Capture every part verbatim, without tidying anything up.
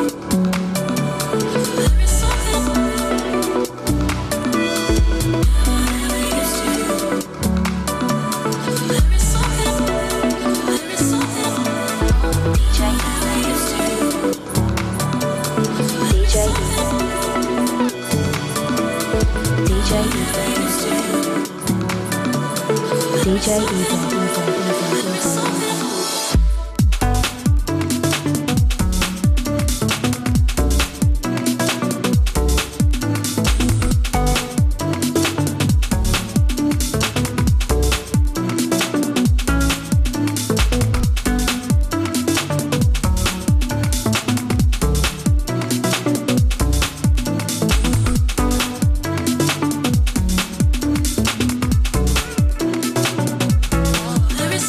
D J Easy. There is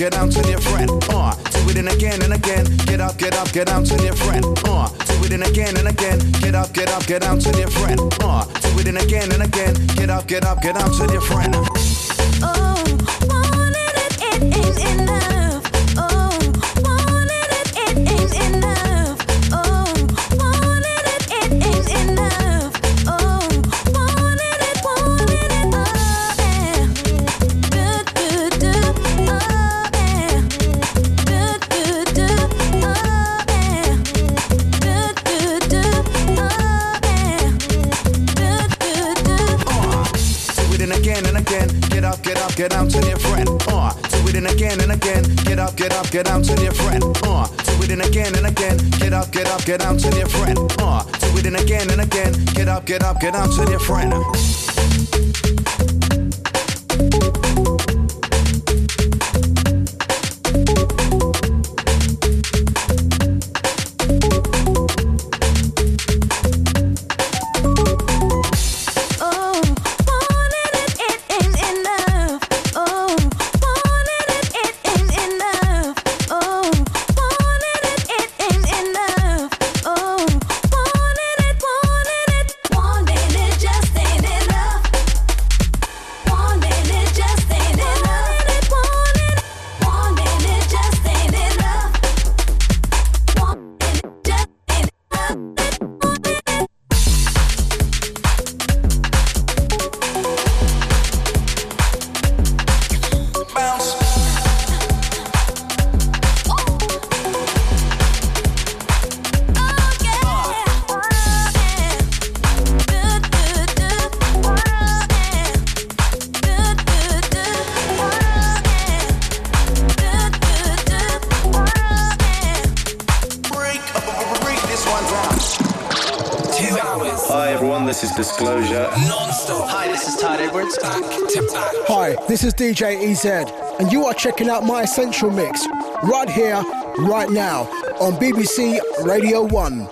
get down, tell your friend. Uh, do it and again and again. Get up, get up, get down, tell your friend. Uh, do it and again and again. Get up, get up, get down, tell your friend. Uh, do it and again and again. Get up, get up, get down, tell your friend. Oh, wanting it, it ain't enough. Oh, wanting it, it ain't enough. Oh, wanting it, it ain't enough. Oh, wanting it, wanting it, oh yeah. Do do do, oh yeah. Do do do, oh yeah. Do do do, oh yeah. Do do do. Uh, do it and again and again. Get up, get up, get down, tell your friend. Uh, do it and again and again. Get up, get up, get down, tell your friend. Uh, do it and again and again. Get up, get up, get down, tell your friend. Uh, do it and again and again. Get up, get up, get down, tell your friend. Oh, wanting it, it ain't enough. Oh, wanting it, it ain't enough. Oh, wanting it, it ain't enough. Oh, wanting it, wanting it, wanting it just ain't enough. Wanting it just ain't enough. Wanting it, wanting it just ain't enough. Wanting it just ain't enough. Bounce. Break, uh, break this one down. Two hours. Hi everyone, this is Disclosure. Non-stop. Hi, this is Todd Edwards. Back to back. Hi, this is D J E Z, and you are checking out my Essential Mix right here, right now, on B B C Radio one.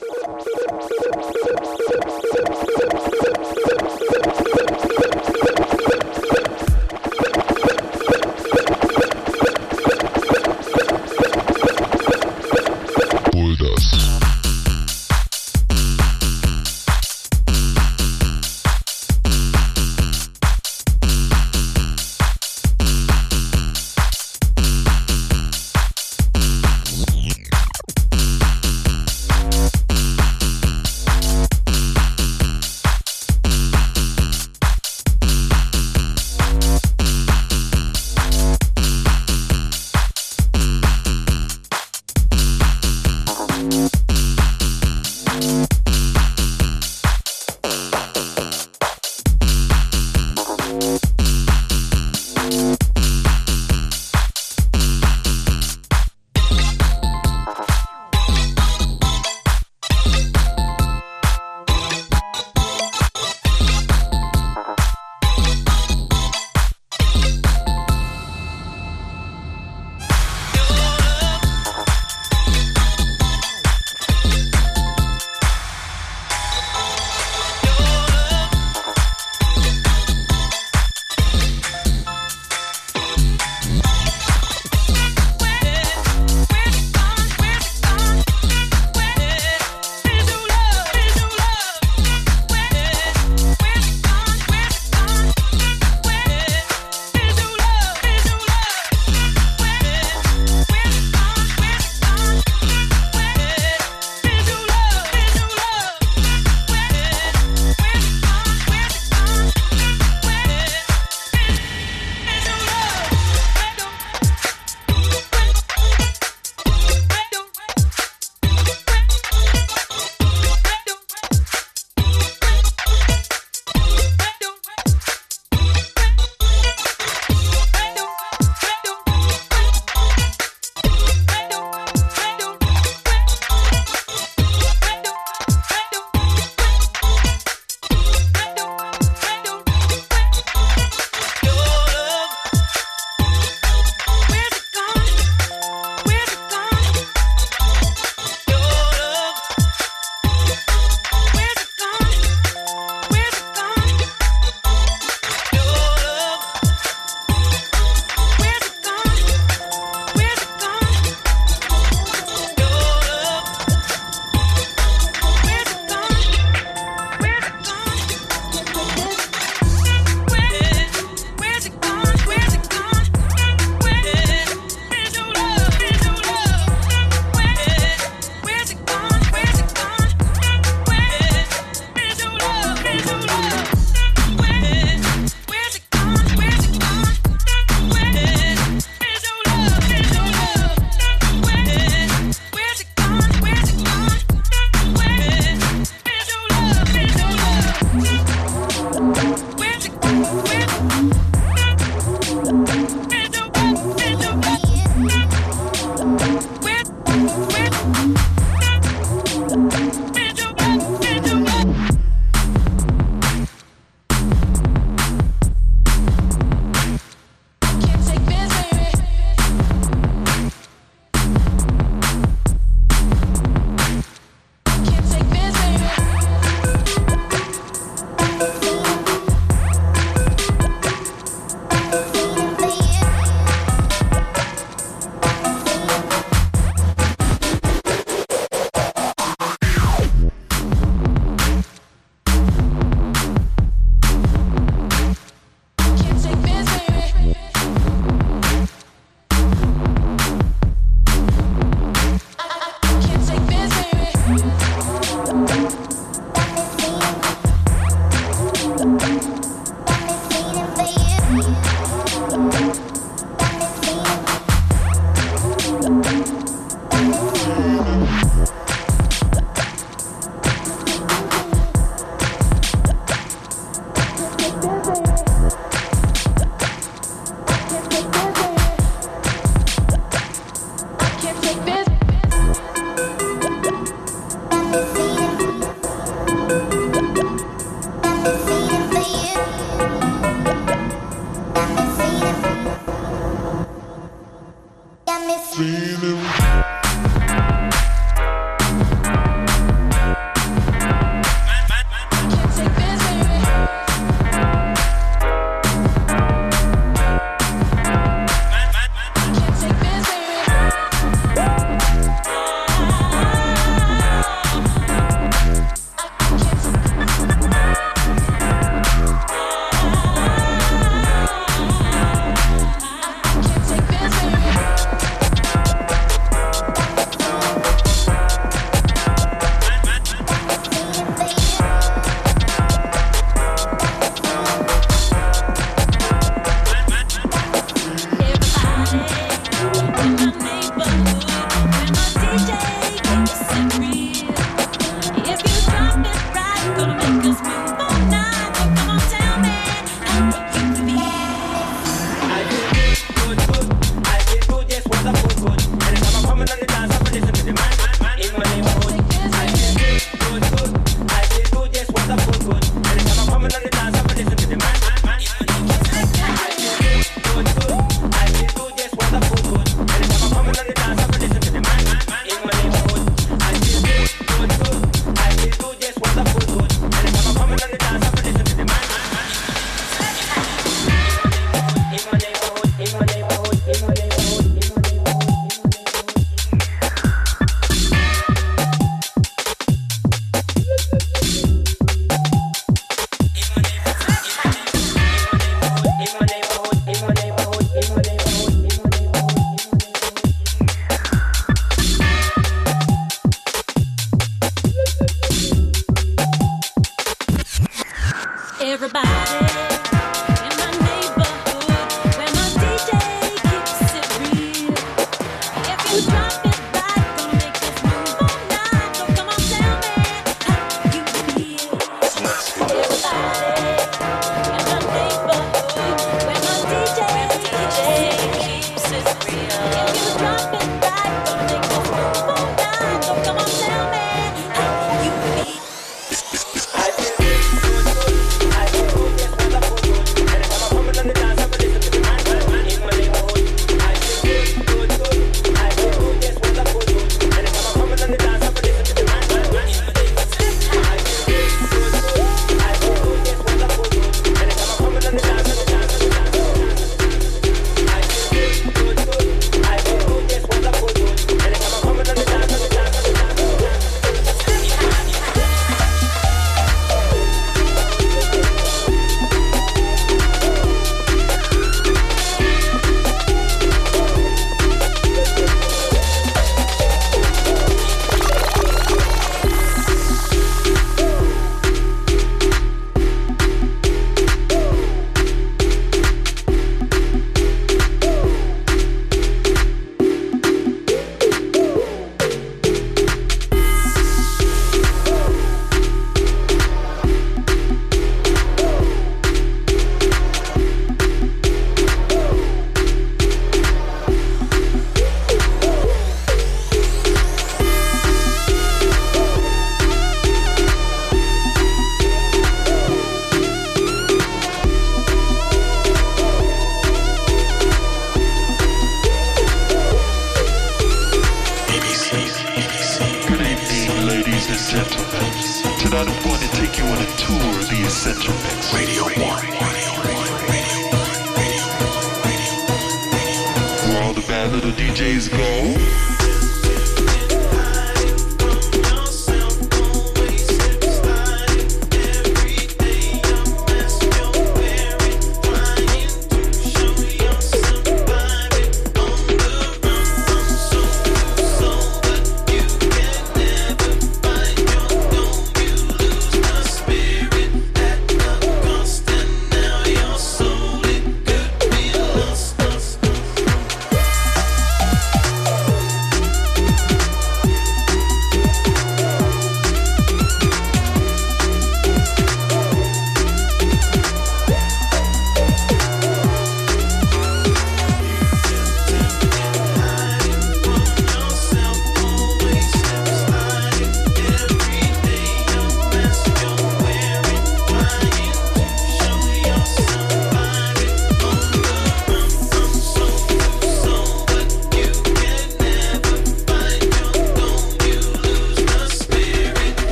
do the D Js go?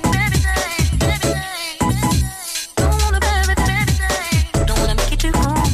Don't wanna make it too cool.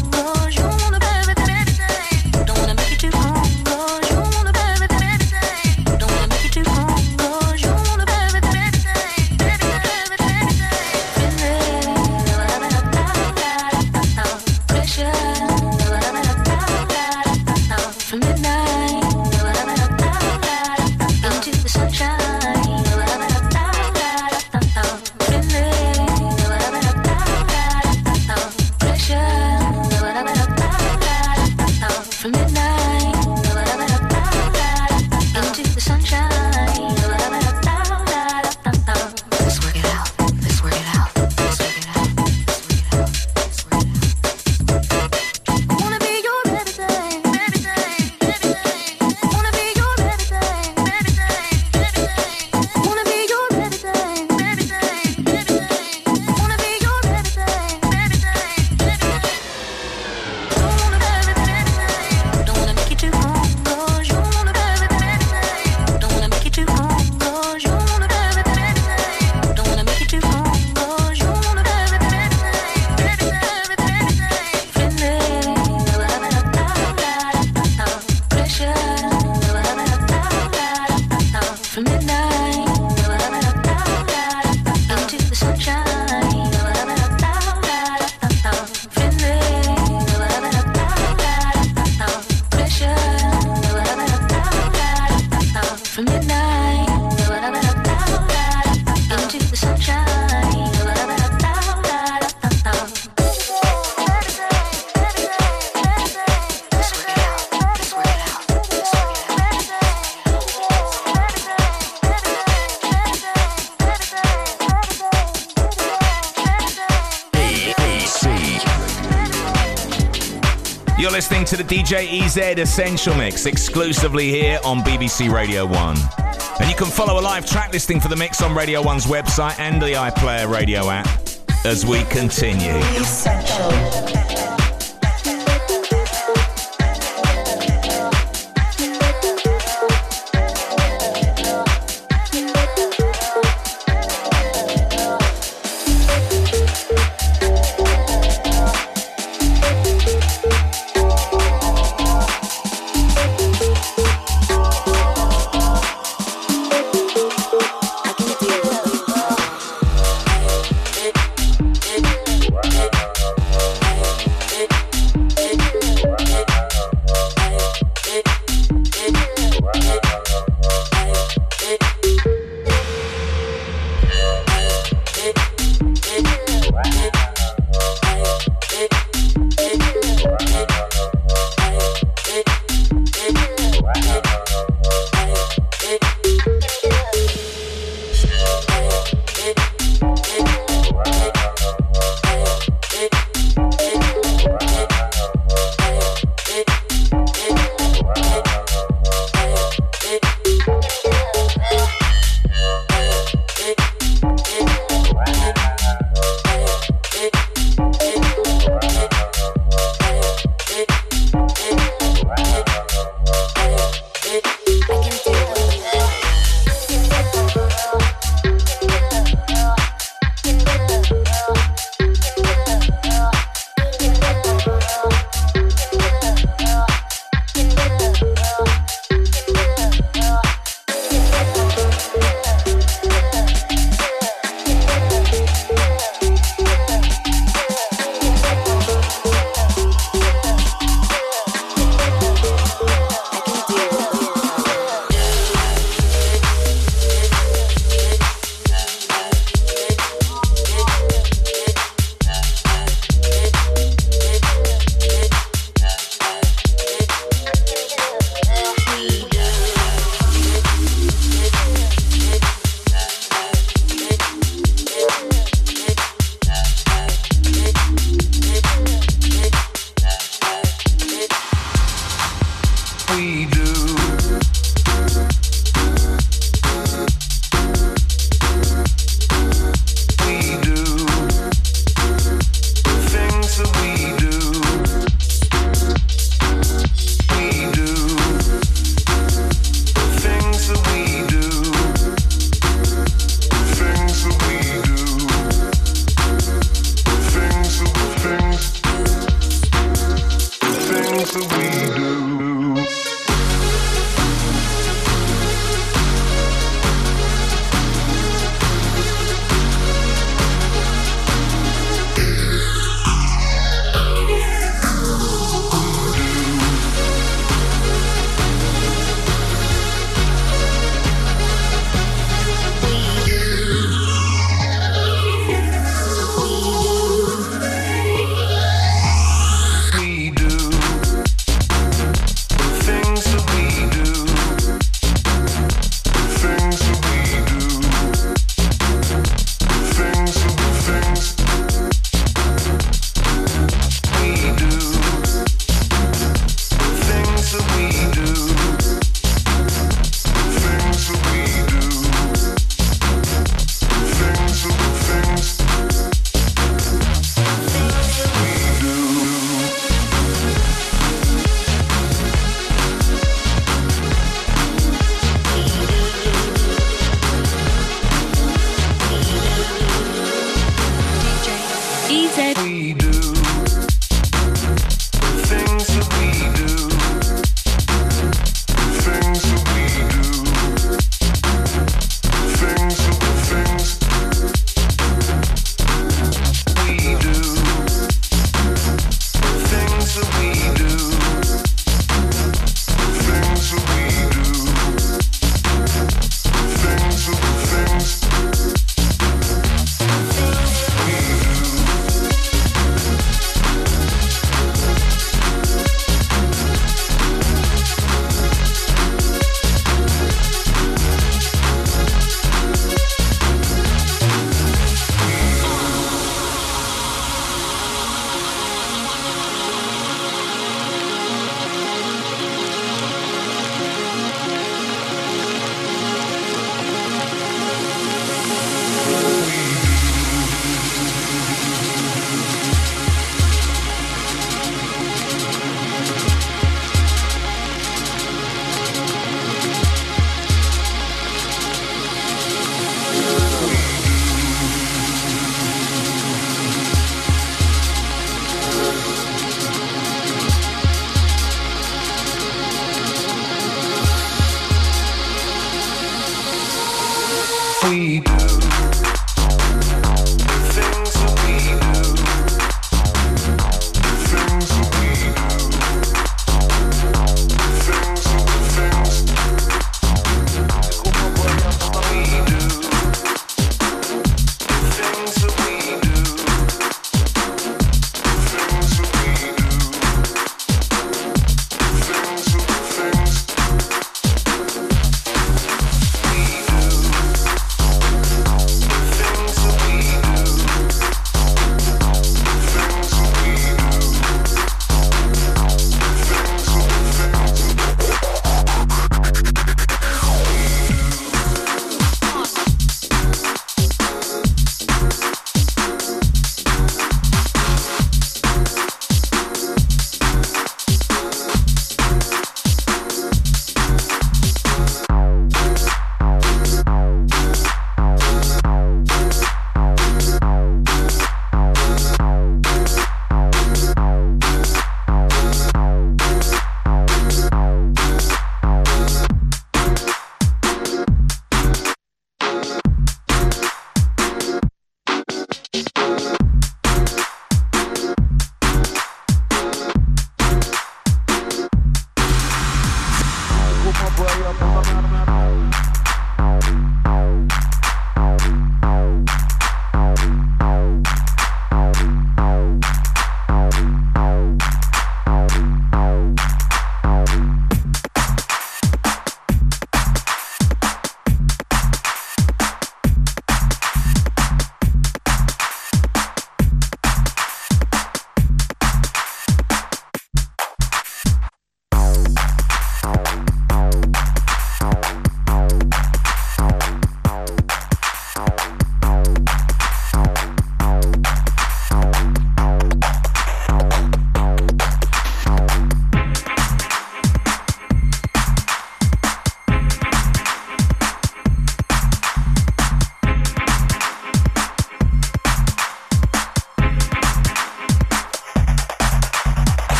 You're listening to the D J E Z Essential Mix exclusively here on B B C Radio one. And you can follow a live track listing for the mix on Radio one's website and the iPlayer radio app as we continue. Essential.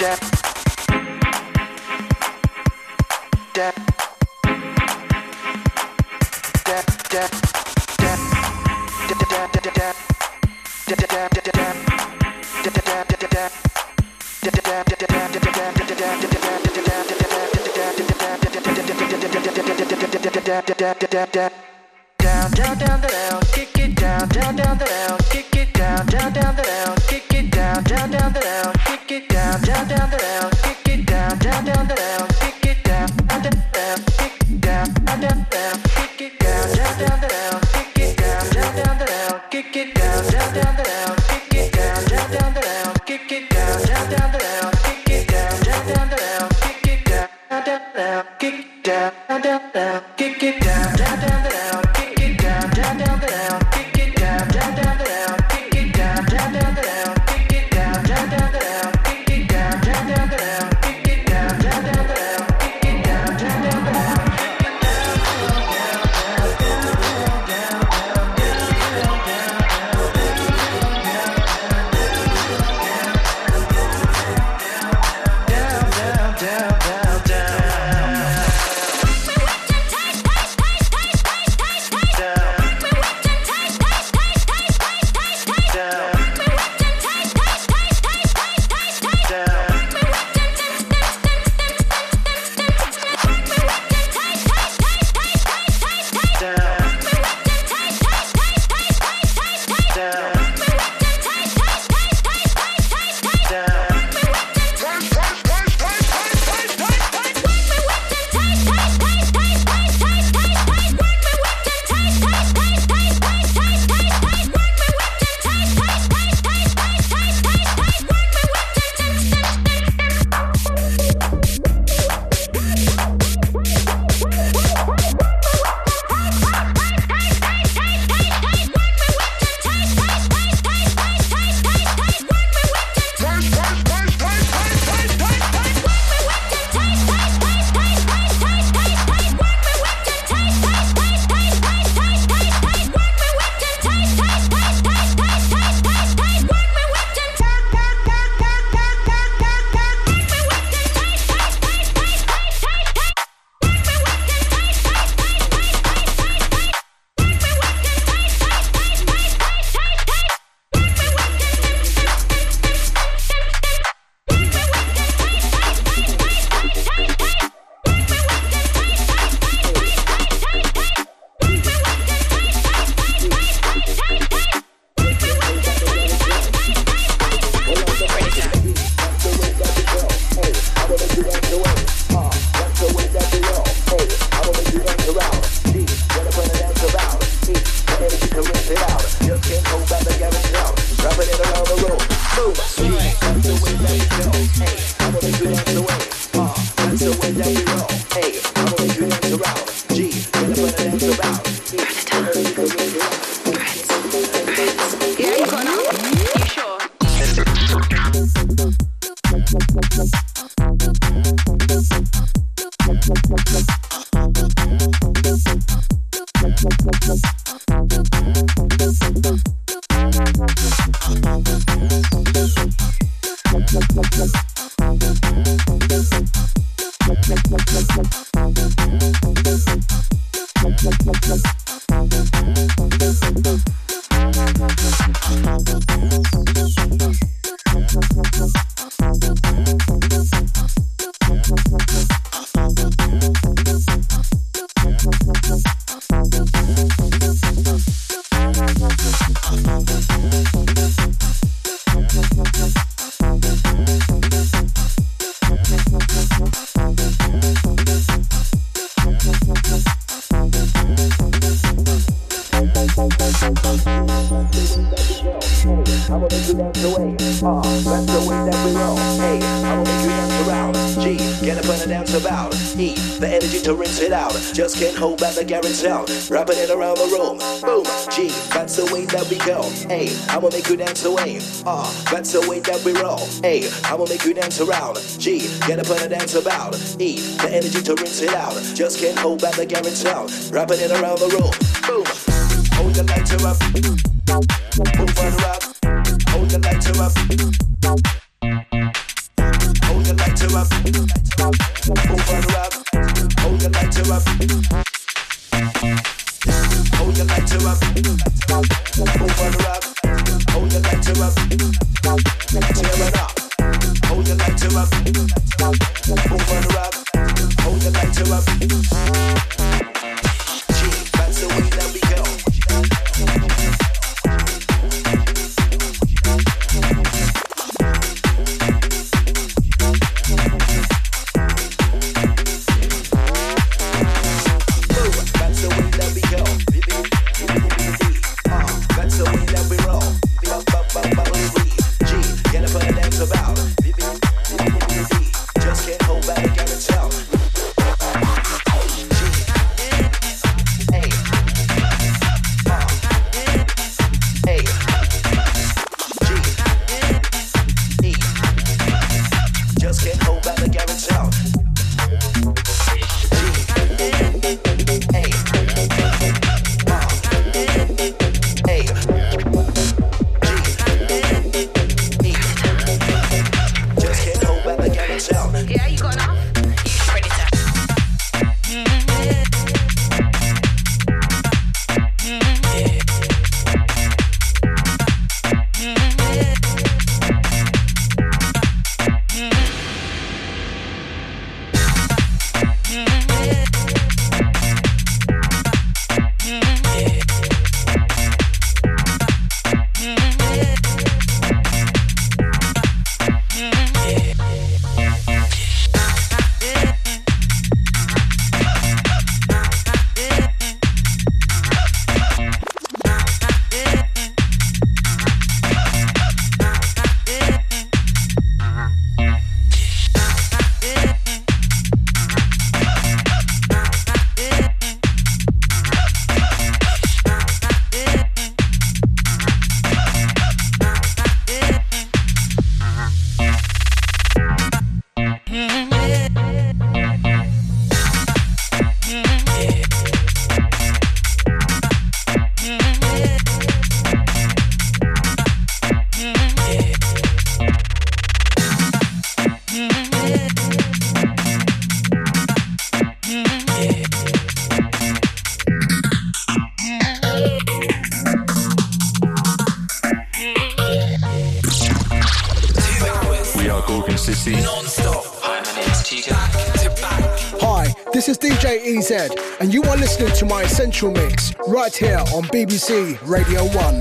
Down, down, down, down, kick it down, down, down, down, kick it down, down, down, down, kick it down, down, down, down, kick it down, down, down, down, kick it down, down, down, down, kick it down, down, down, kick it down, down, down, kick it down, down, down, down, kick it down, down, down, down, kick it down, down, down, down, kick it down, down, down, down, kick it down, down, down, down, kick it down, down, down, down, kick it down, down, down, kick it down, down, down, kick it down, down, down, down. Just can't hold back the guarantee. Wrapping it around the room. Boom, G, that's the way that we go. Hey, I'ma make you dance away. Ah, uh, that's the way that we roll. Hey, I'ma make you dance around. G, get up and dance about. E, the energy to rinse it out. Just can't hold back the guarantee. Wrapping it around the room. Boom, hold the lighter up. Move further up. Hold the lighter up. Hold lighter up. Move and rock. Hold your lighter up. Hold your lighter up. Move and rock. Hold your lighter up. Tear it up. Hold your lighter up. Move and rock. Hold your lighter up. Gee, that's the way that we go. This is D J E Z, and you are listening to my Essential Mix right here on B B C Radio one.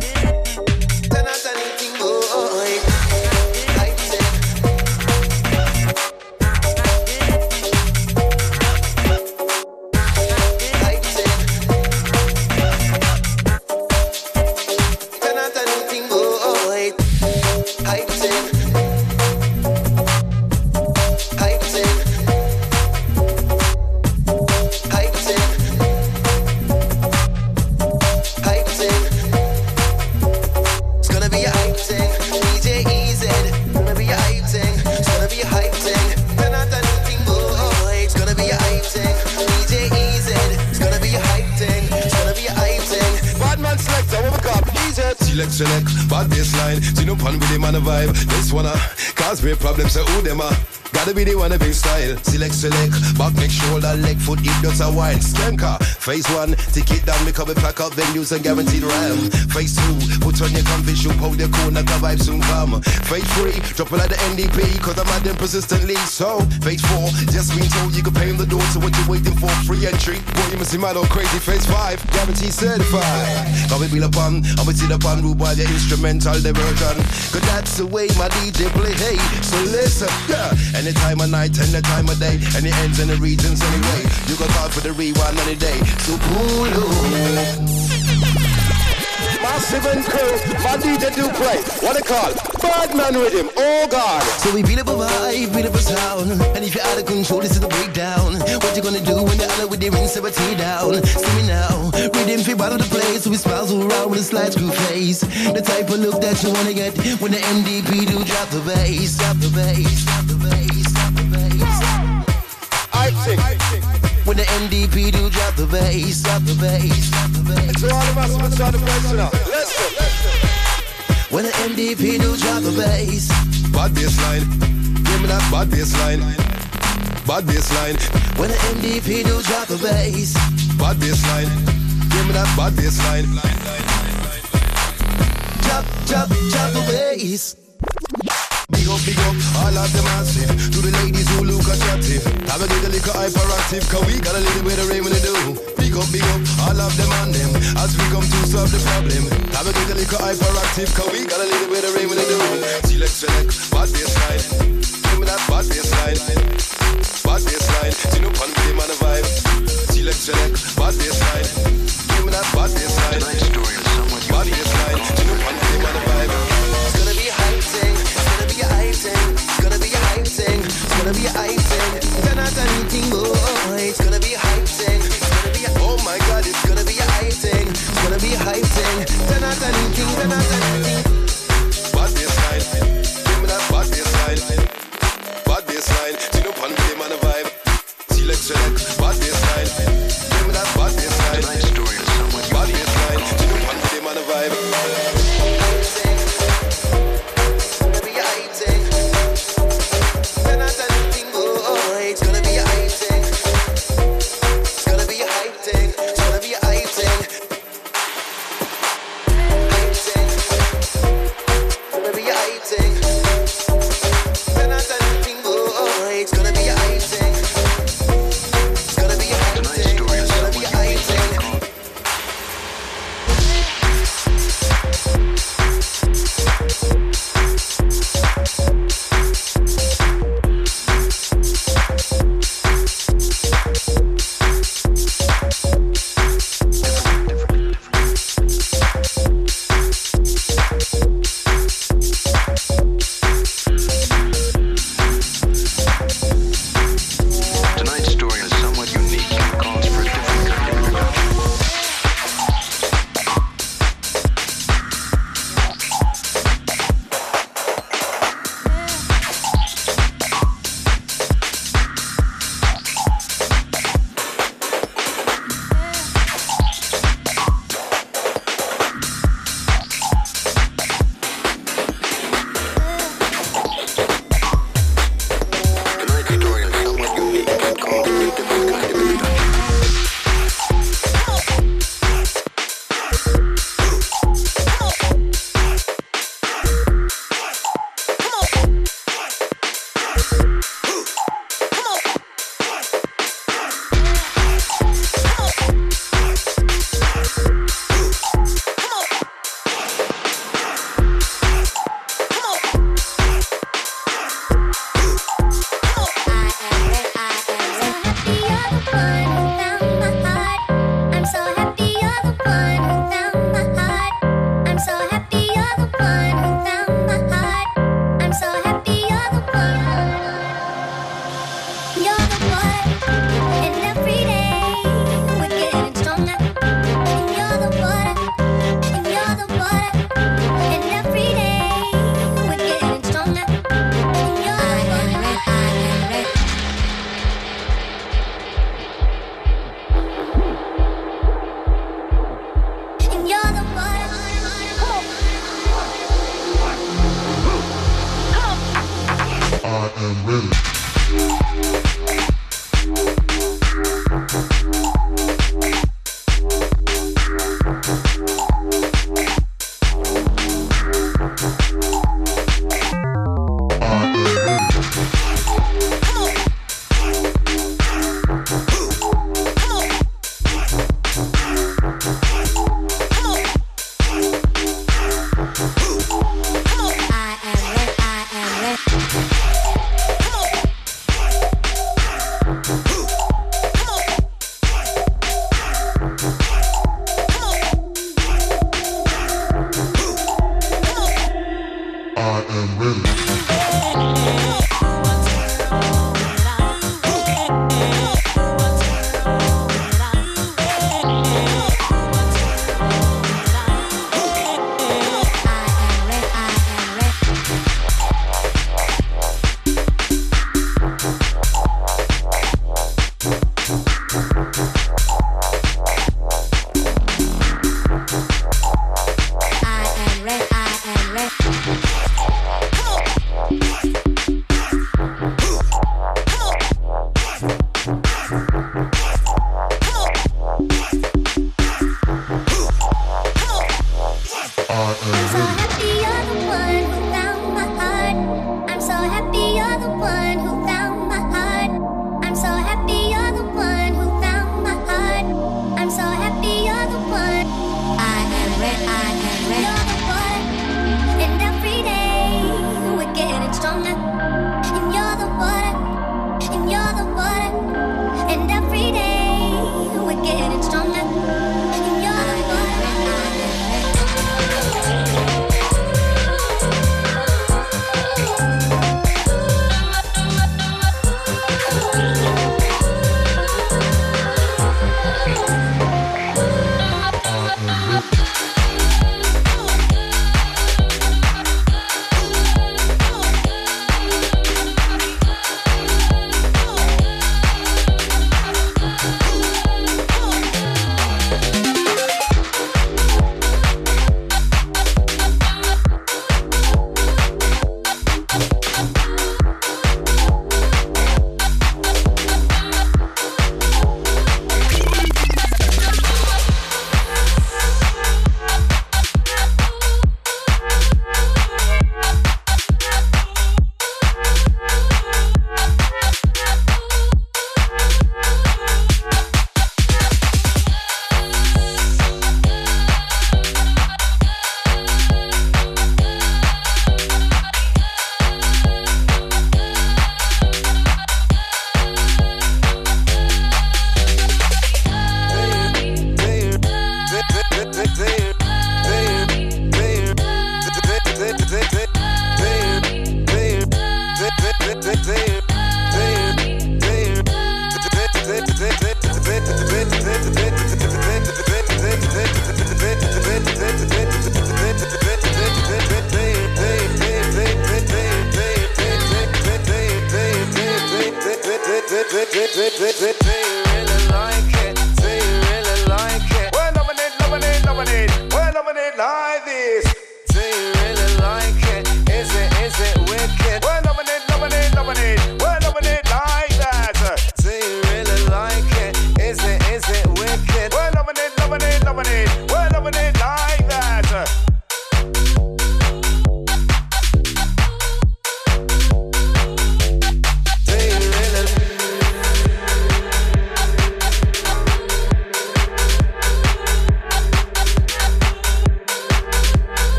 Select, bad baseline, see no pun with him on the vibe. This wanna cause me problems, so who them are? Gotta be the one of big style. Select, select, back, neck, shoulder, leg, foot, hip, does a wine. Skanker, phase one, take it down, make up a pack up venues and guaranteed ram. Phase two, put on your comfy shoe, hold your corner, the vibe soon come. Phase three, drop it like the N D P, cause I'm at them persistently. So, phase four, just been told you can pay on the door, so what you waiting for? Free entry, boy, you must see mad or crazy. Phase five, guaranteed certified. Got me build upon, I'm with it upon, rule by the instrumental diversion. Cause that's the way my D J play, hey, so listen, yeah. Anytime of night, and the time of day, and it ends in the regions anyway. You got call for the rewind any day. So cool. Massive and crew, my D J do play. What they call? Birdman Rhythm, oh God. So we beat up a vibe, beat up a sound. And if you're out of control, this is the breakdown. What you gonna do when you're out with the ring, so tear down? See me now, rhythm fit out of the place. So we smiles all around with a slide screw face. The type of look that you wanna get when the N D P do drop the bass. Drop the bass, drop the bass, drop the bass. I think. When the N D P do drop the bass, drop the bass, drop the bass. So all of us will start the bass now. Let's go, let's go. When the N D P do drop the bass. Bad baseline. Give me that bad bassline. Bad bassline. When the M V P do drop the bass. Bad bassline. Give me that bad bassline. Drop, drop, drop the bass. Big up, big up, all of them massive. To the ladies who look attractive. Have a little liquor hyperactive, cause we got a little bit of rain when they do. Big up, big up, all of them on them. As we come to solve the problem. Have a little liquor hyperactive, cause we got a little bit of rain when they do. Select, select, bad bassline. Give me that bad bassline. Bad bassline, see no fun with him on the vibe. Select, select, bad bassline. Give me that bad bassline. Bad bassline, see no fun with him on the vibe. It's gonna be a hype thing. It's gonna be a hype thing. It's gonna be a hype thing. Turn out anything, boy. It's gonna be a hype thing. It's gonna be a, oh my God, it's gonna be a hype thing. It's gonna be a hype thing. Turn out anything, turn out anything. Bad bassline, give me that bad bassline. Bad bassline, see no fun with him on the vibe. Select, select, bad bassline. Give me that bad bassline. Bad bassline, see no fun with him on the vibe.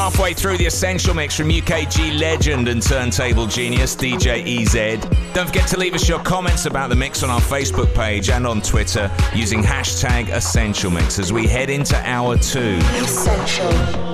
halfway through the Essential Mix from U K G legend and turntable genius D J E Z. Don't forget to leave us your comments about the mix on our Facebook page and on Twitter using hashtag Essential Mix as we head into hour two. Essential.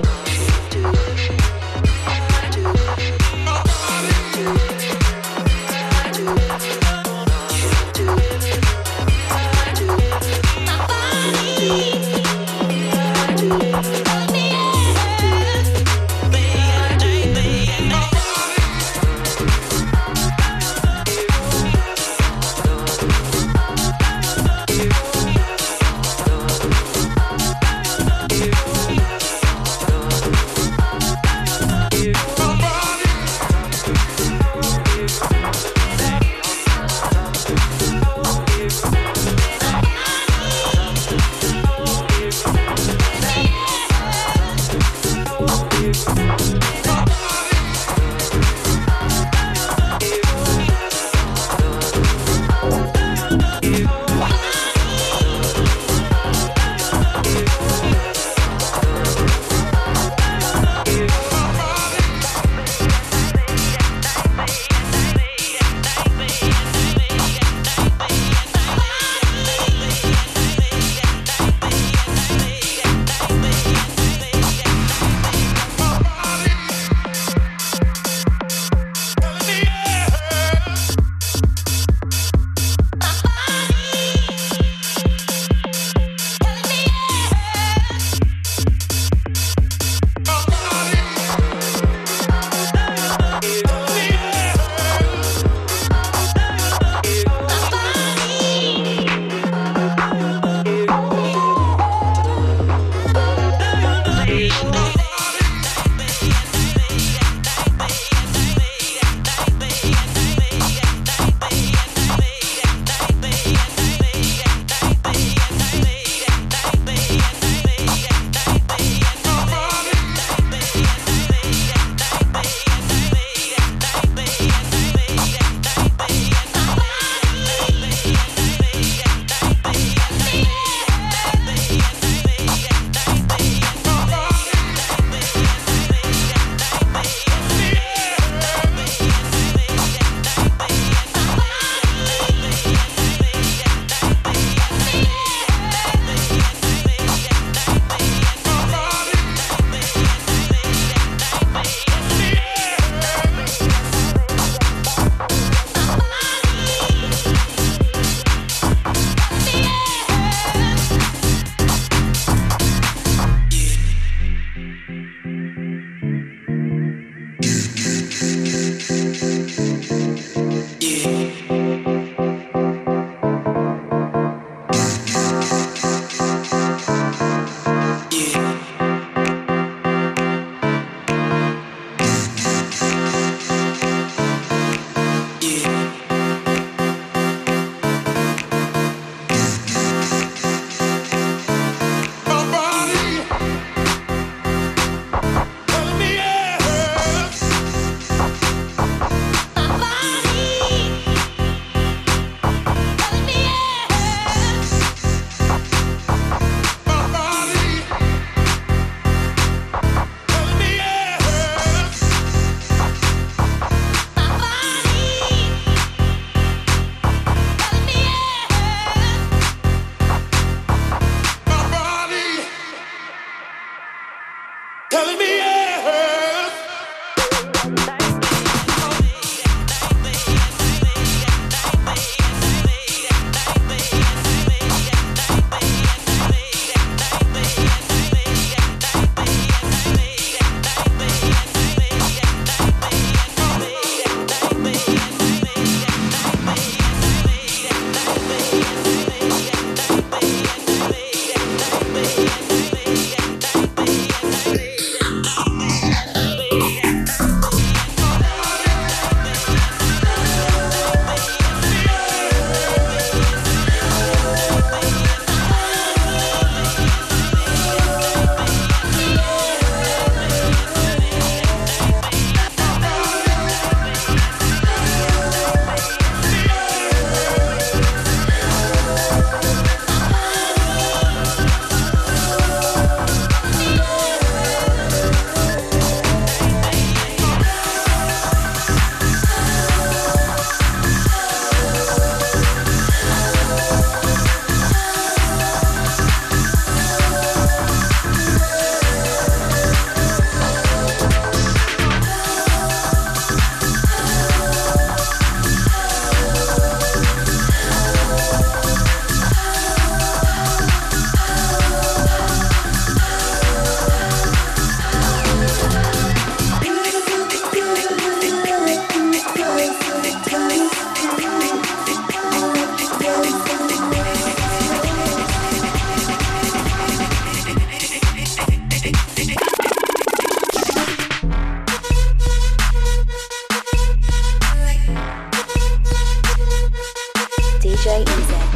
D J E Z.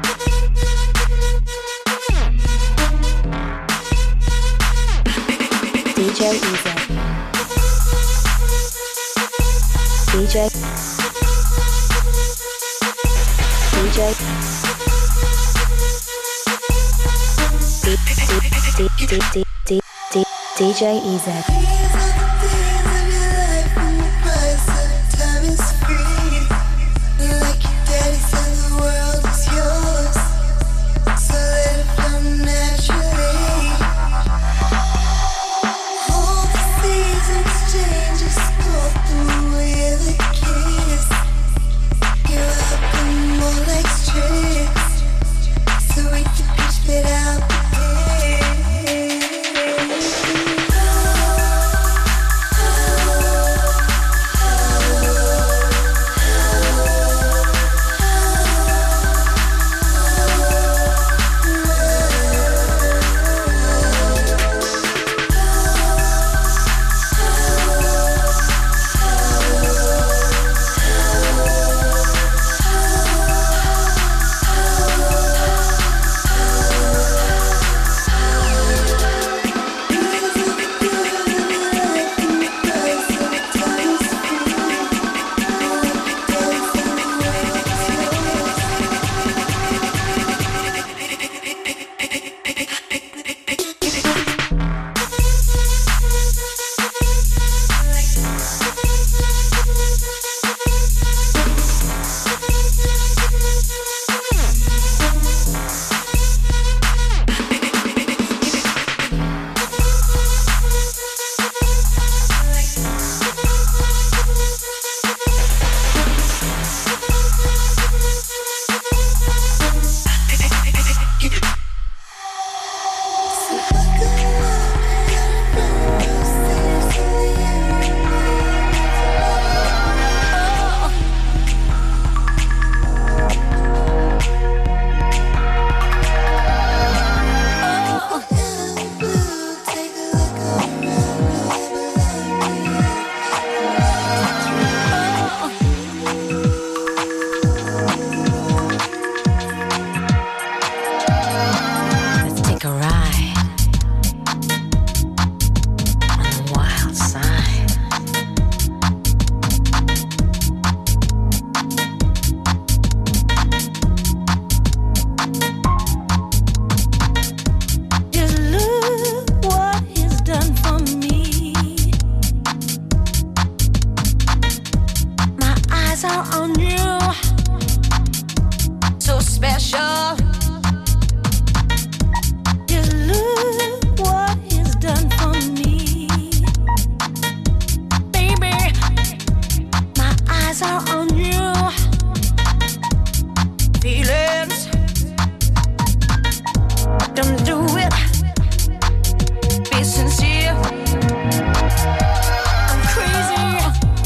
D J E Z. D J. D J. D D D D D D D J E Z.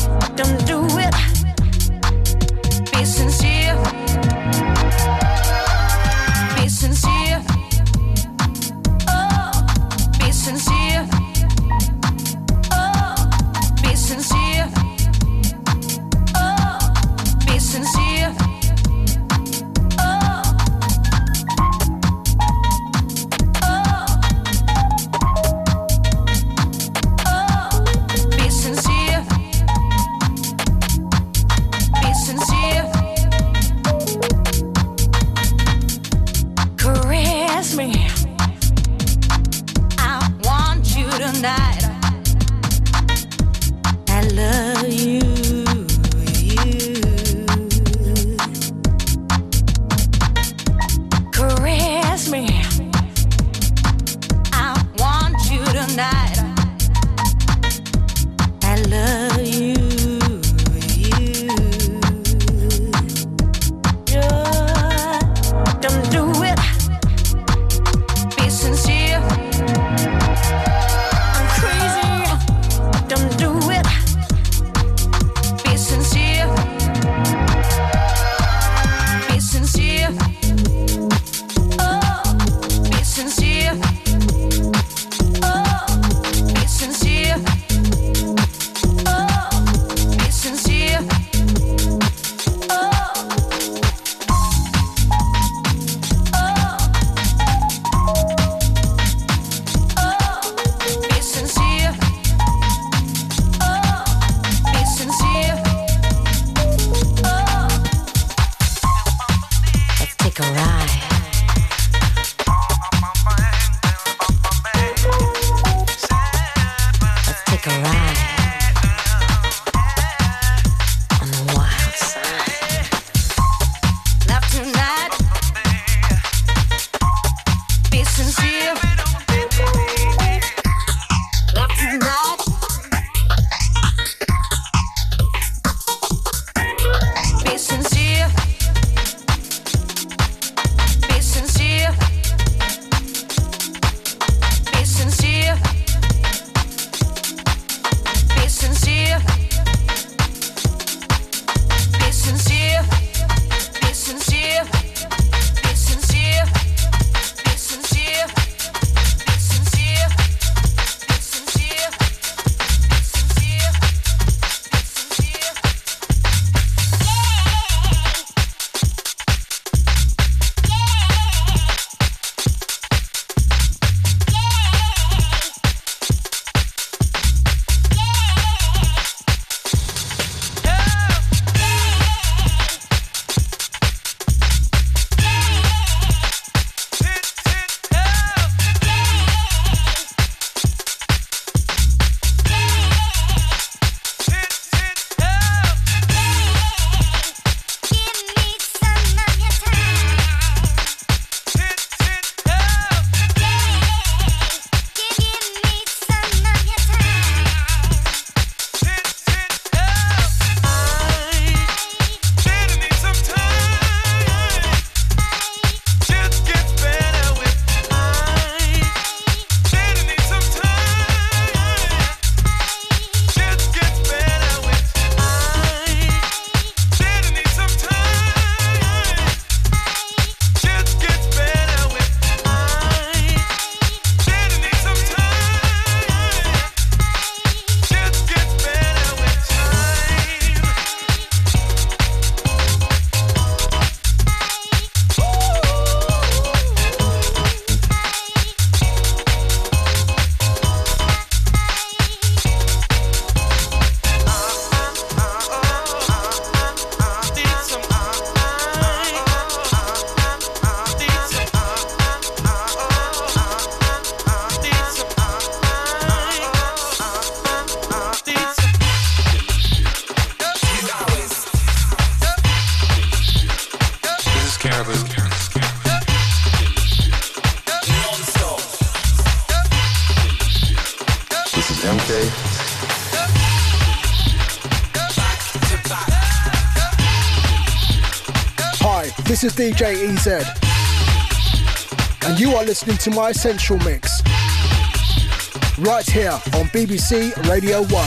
Be sincere. take a ride. Let's take a ride on the wild side. Now tonight, be sincere. Now tonight, be sincere. Be sincere. Be sincere. Be sincere. Be sincere. Be sincere. Be sincere. Be sincere. Be sincere. Be sincere. This is D J E Z, and you are listening to my Essential Mix right here on B B C Radio one.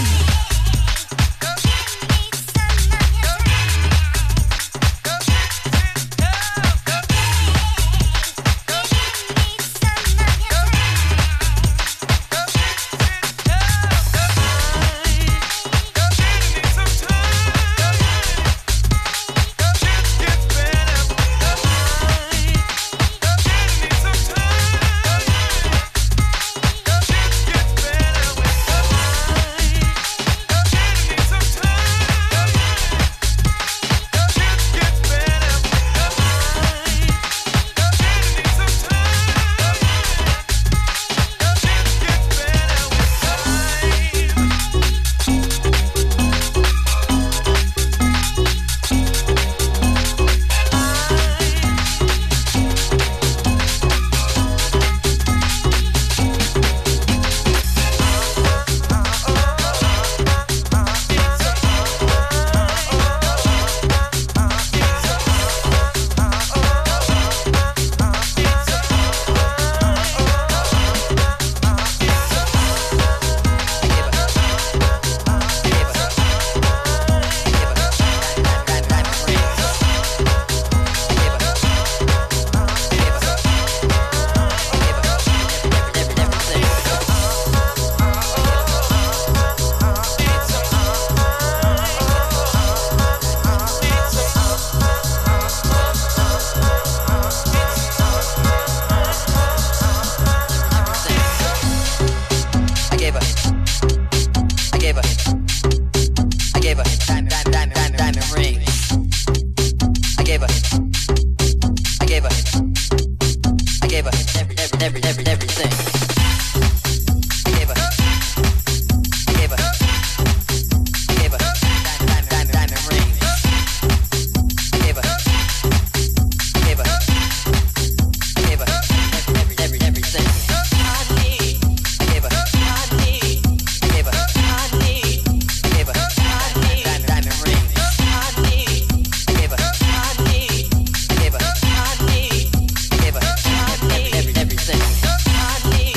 every, every, everything. Gave her, gave her, gave her diamond, diamond, diamond ring. Gave her, gave her, gave her every, every, everything. I need, gave her, I need, gave her, I need, gave her diamond, diamond ring. I need, gave her, I need, gave her, I need, gave her every, every, everything. I need.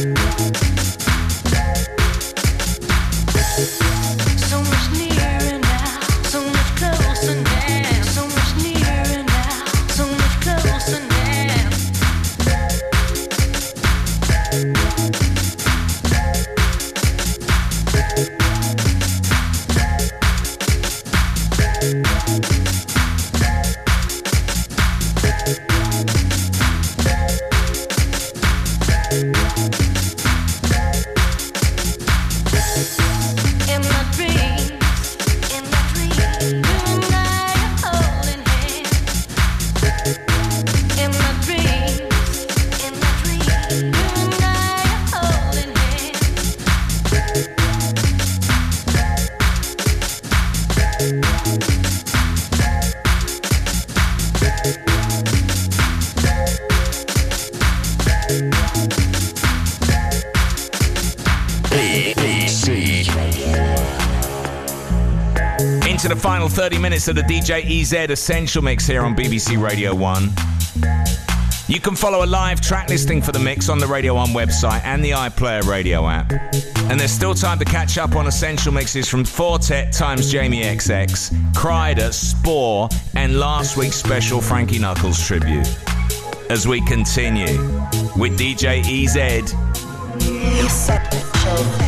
Into the final thirty minutes of the D J E Z Essential Mix here on B B C Radio one. You can follow a live track listing for the mix on the Radio one website and the iPlayer radio app. And there's still time to catch up on Essential Mixes from Fortet times Jamie X X, Kryder, Spore, and last week's special Frankie Knuckles tribute. As we continue with D J E Z. Essential.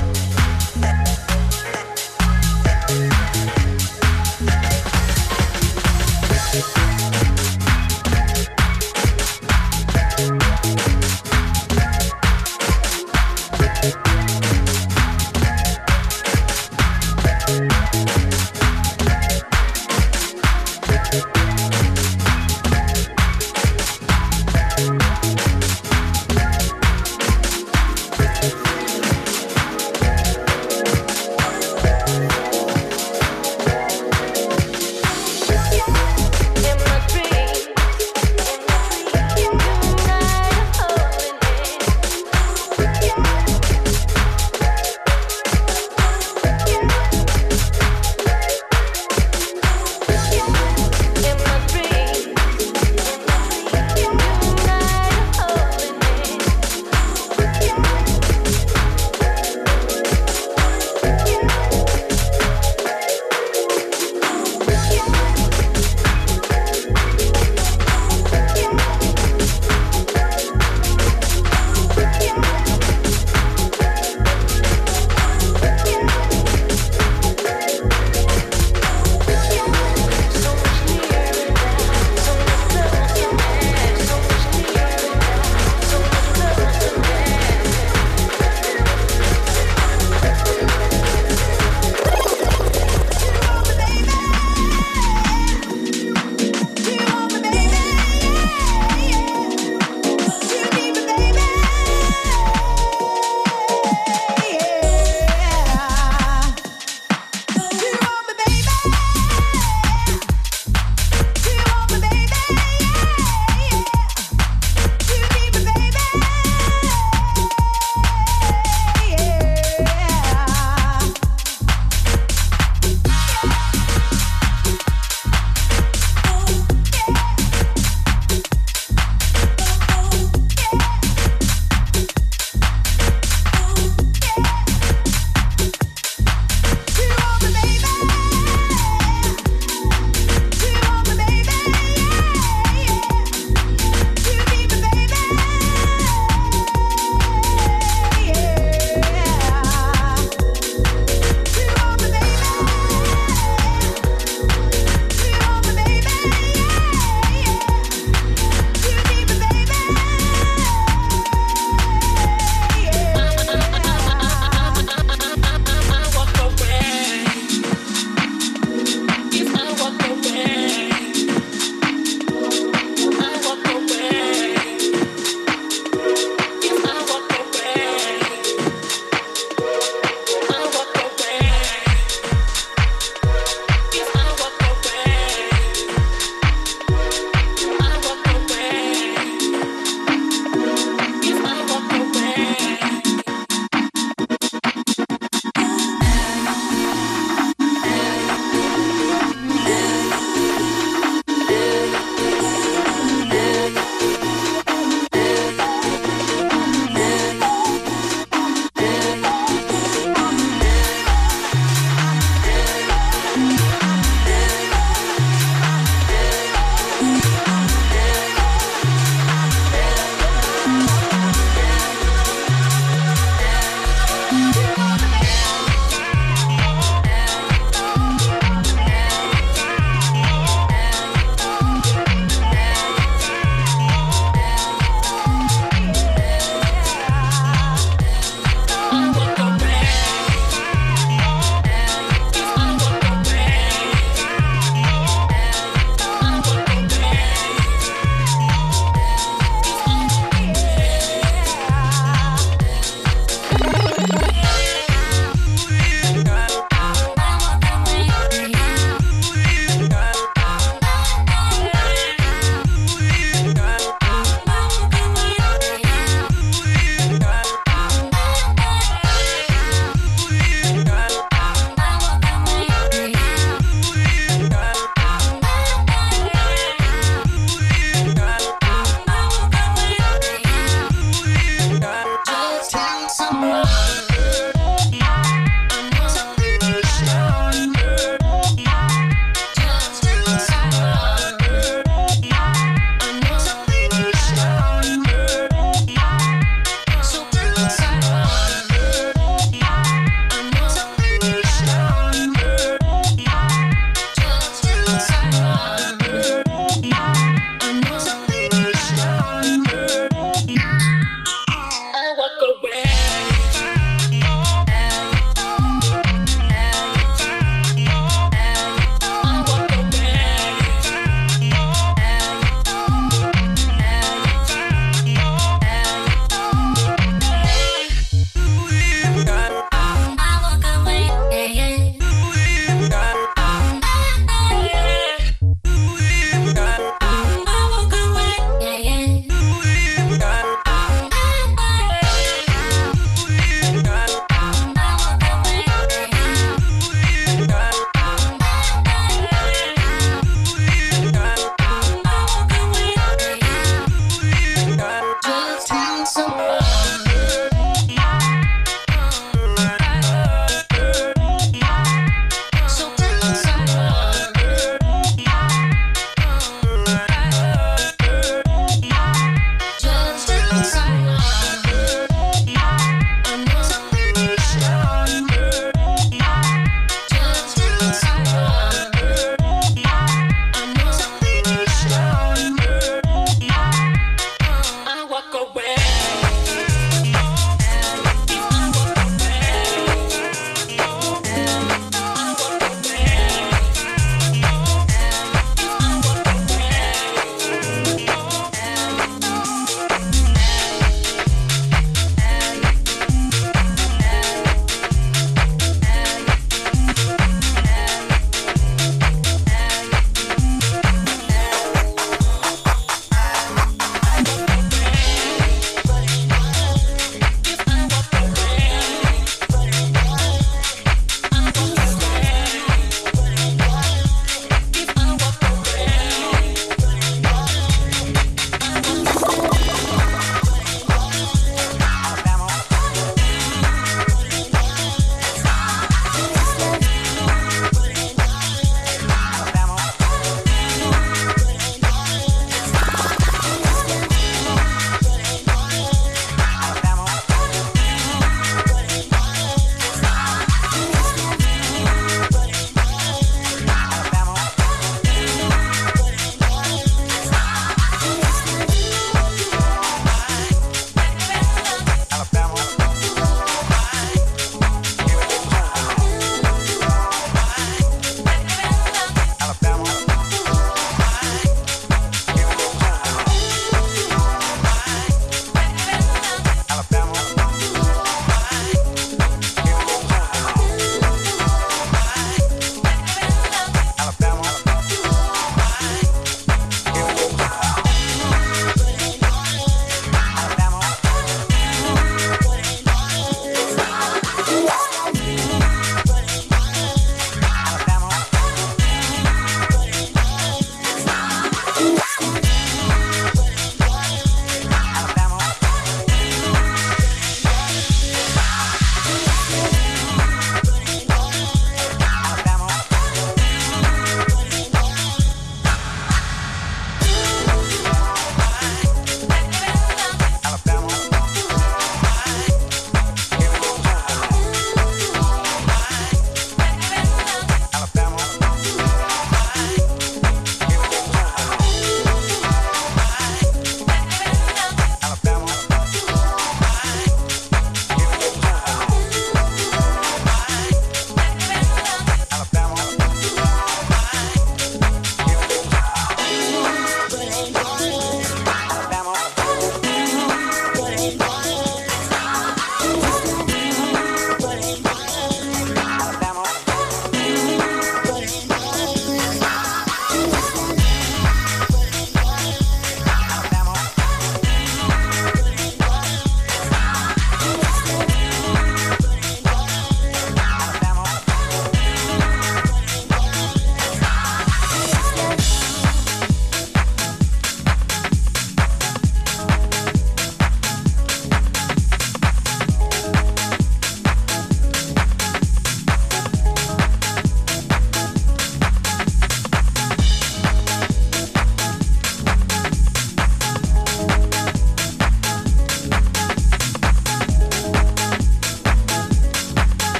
I walk around.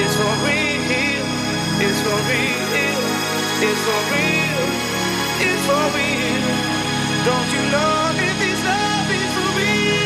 It's for real. It's for real. It's for real. It's for real. Don't you know that this love is for real?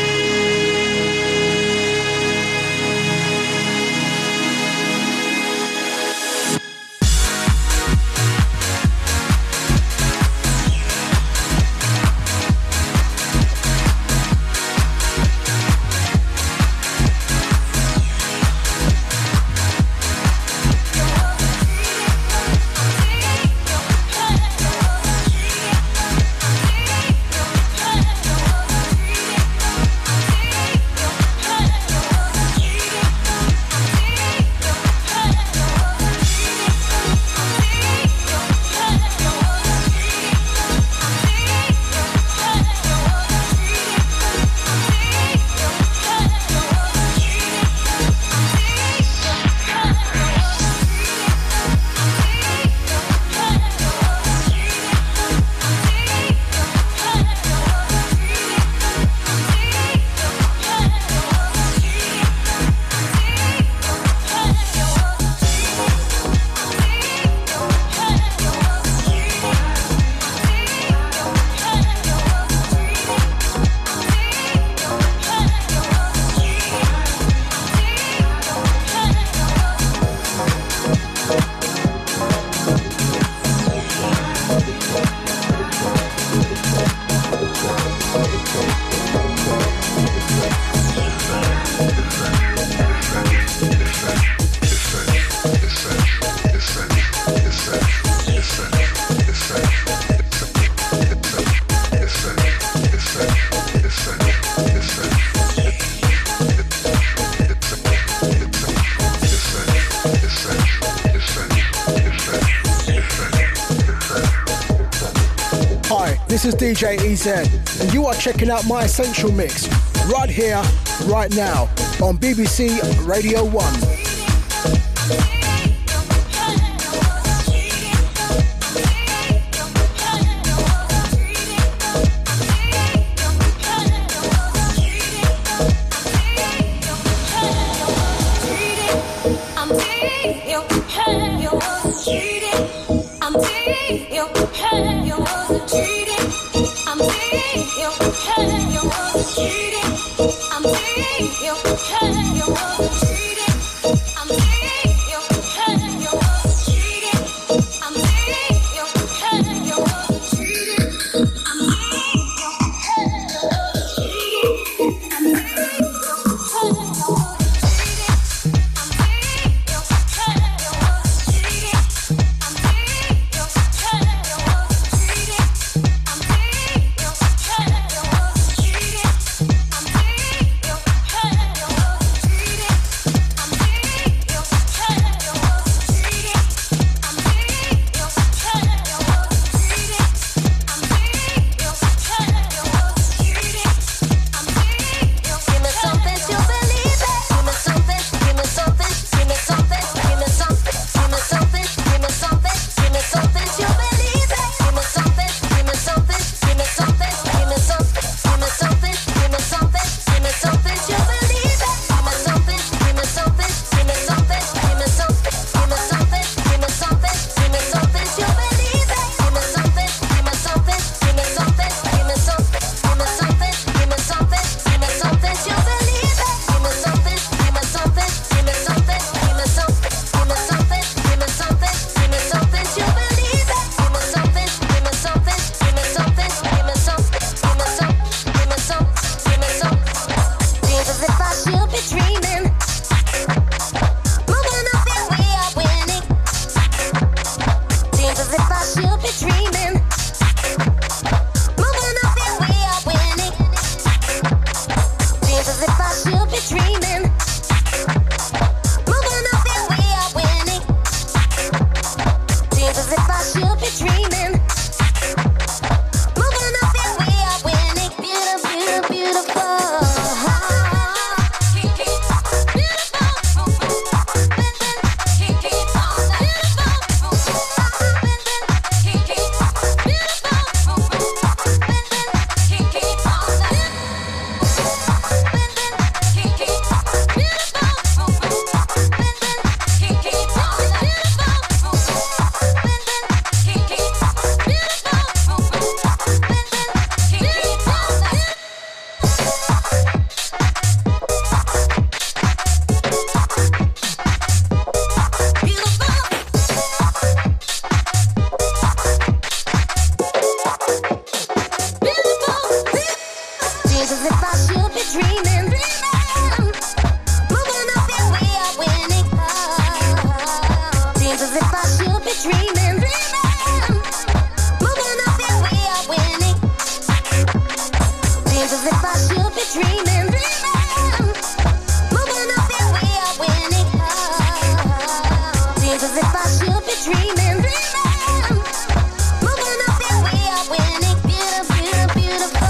This is D J E Z, and you are checking out my Essential Mix right here, right now, on B B C Radio one. dreaming, dreaming. Moving up and we are winning. Seems as if I should be dreaming, dreaming. Moving up and we are winning. Seems as if I should be dreaming, dreaming. Moving up and we are winning. Beautiful, beautiful, beautiful.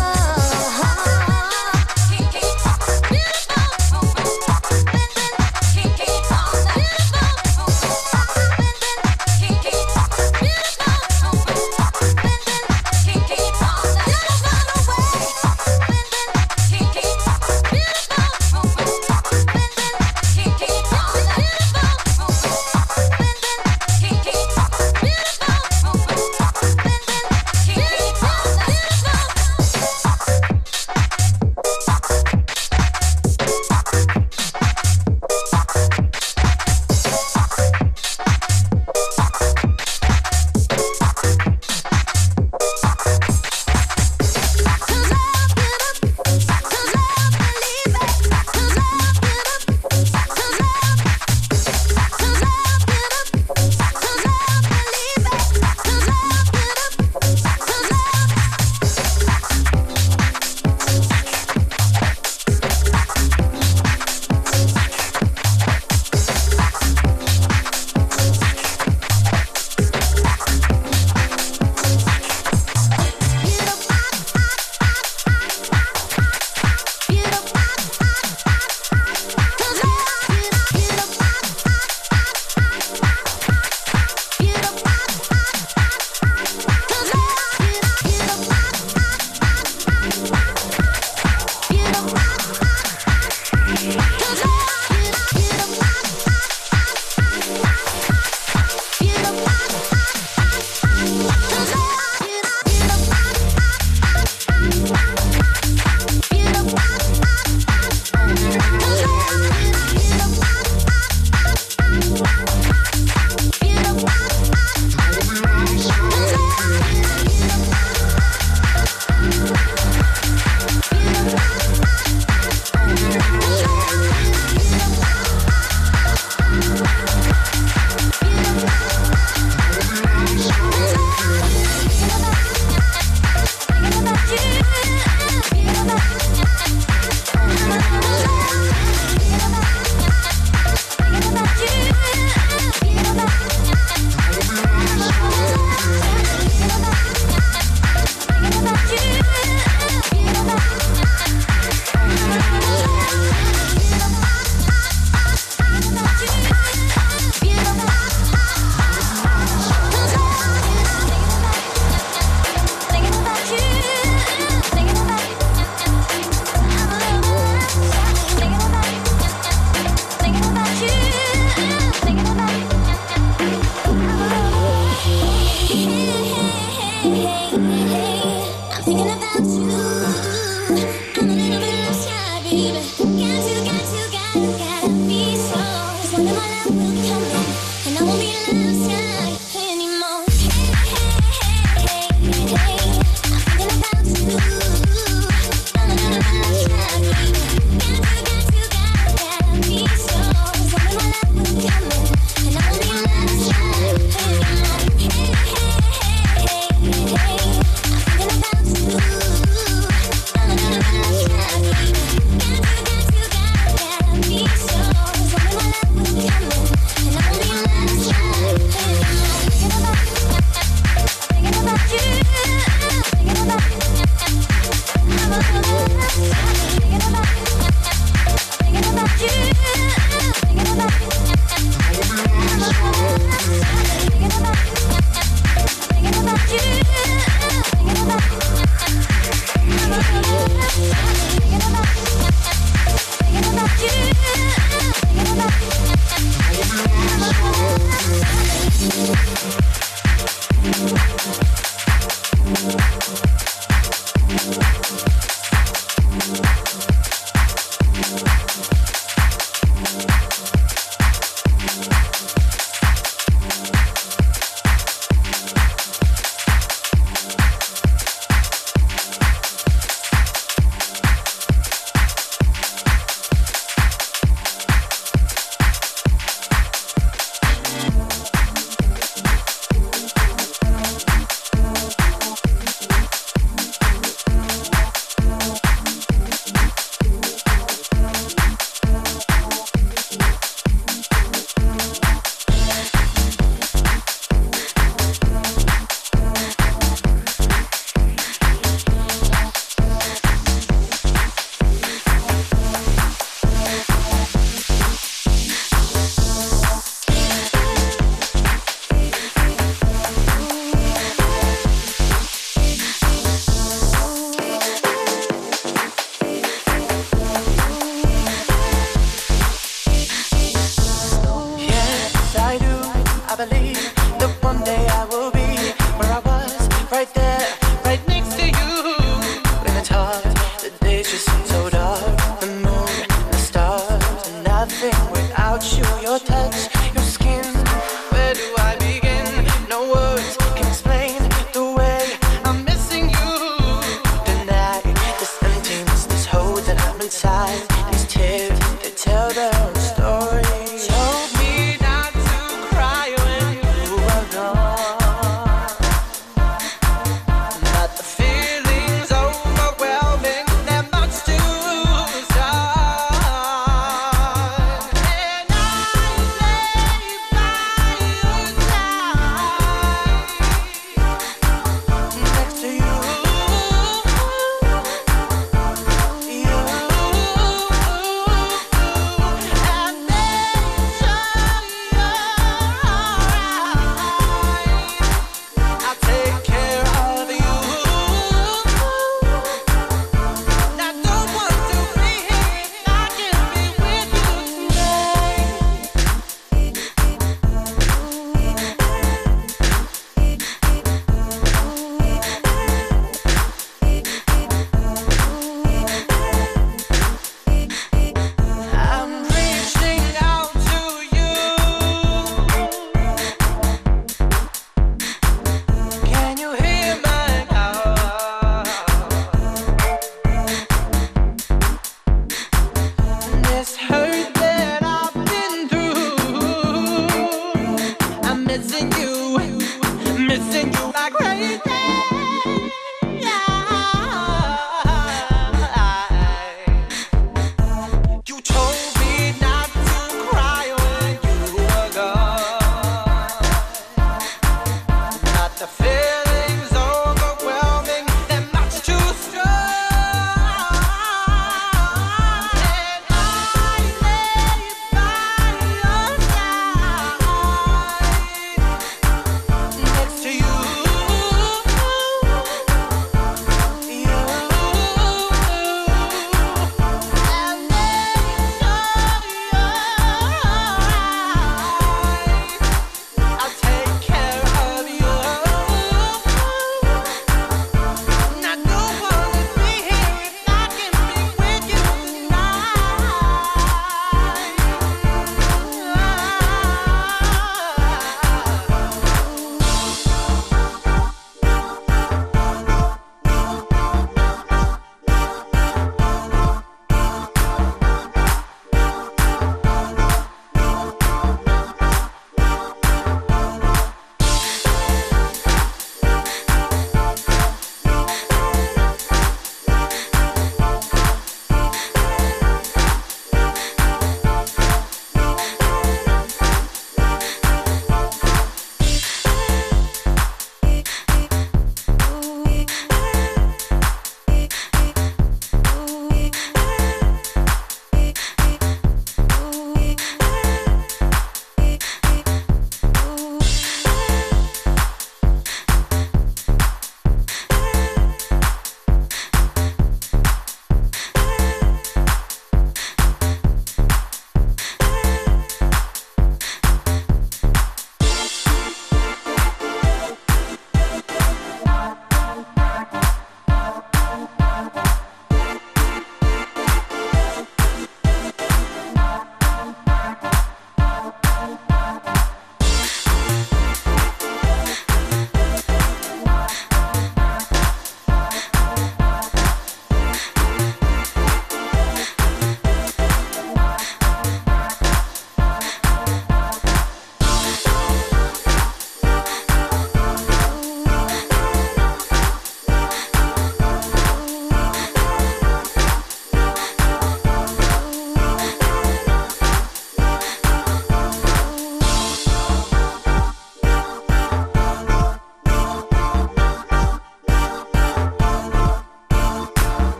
believe that one day I will be where I was, right there, right next to you. When it's hard, the days just seem so dark. The moon, the stars, and nothing without you. Your touch, your skin. Where do I begin? No words can explain the way I'm missing you. Deny this emptiness, this hole that I'm inside. These tears, they tell their own story. Told me not to cry when you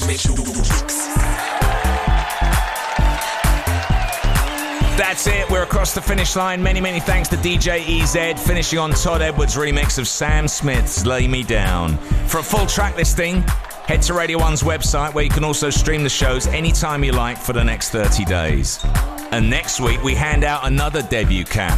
That's it. We're across the finish line. Many, many thanks to D J E Z, finishing on Todd Edwards' remix of Sam Smith's Lay Me Down. For a full track listing, head to Radio one's website, where you can also stream the shows anytime you like for the next thirty days. And next week, we hand out another debut cap.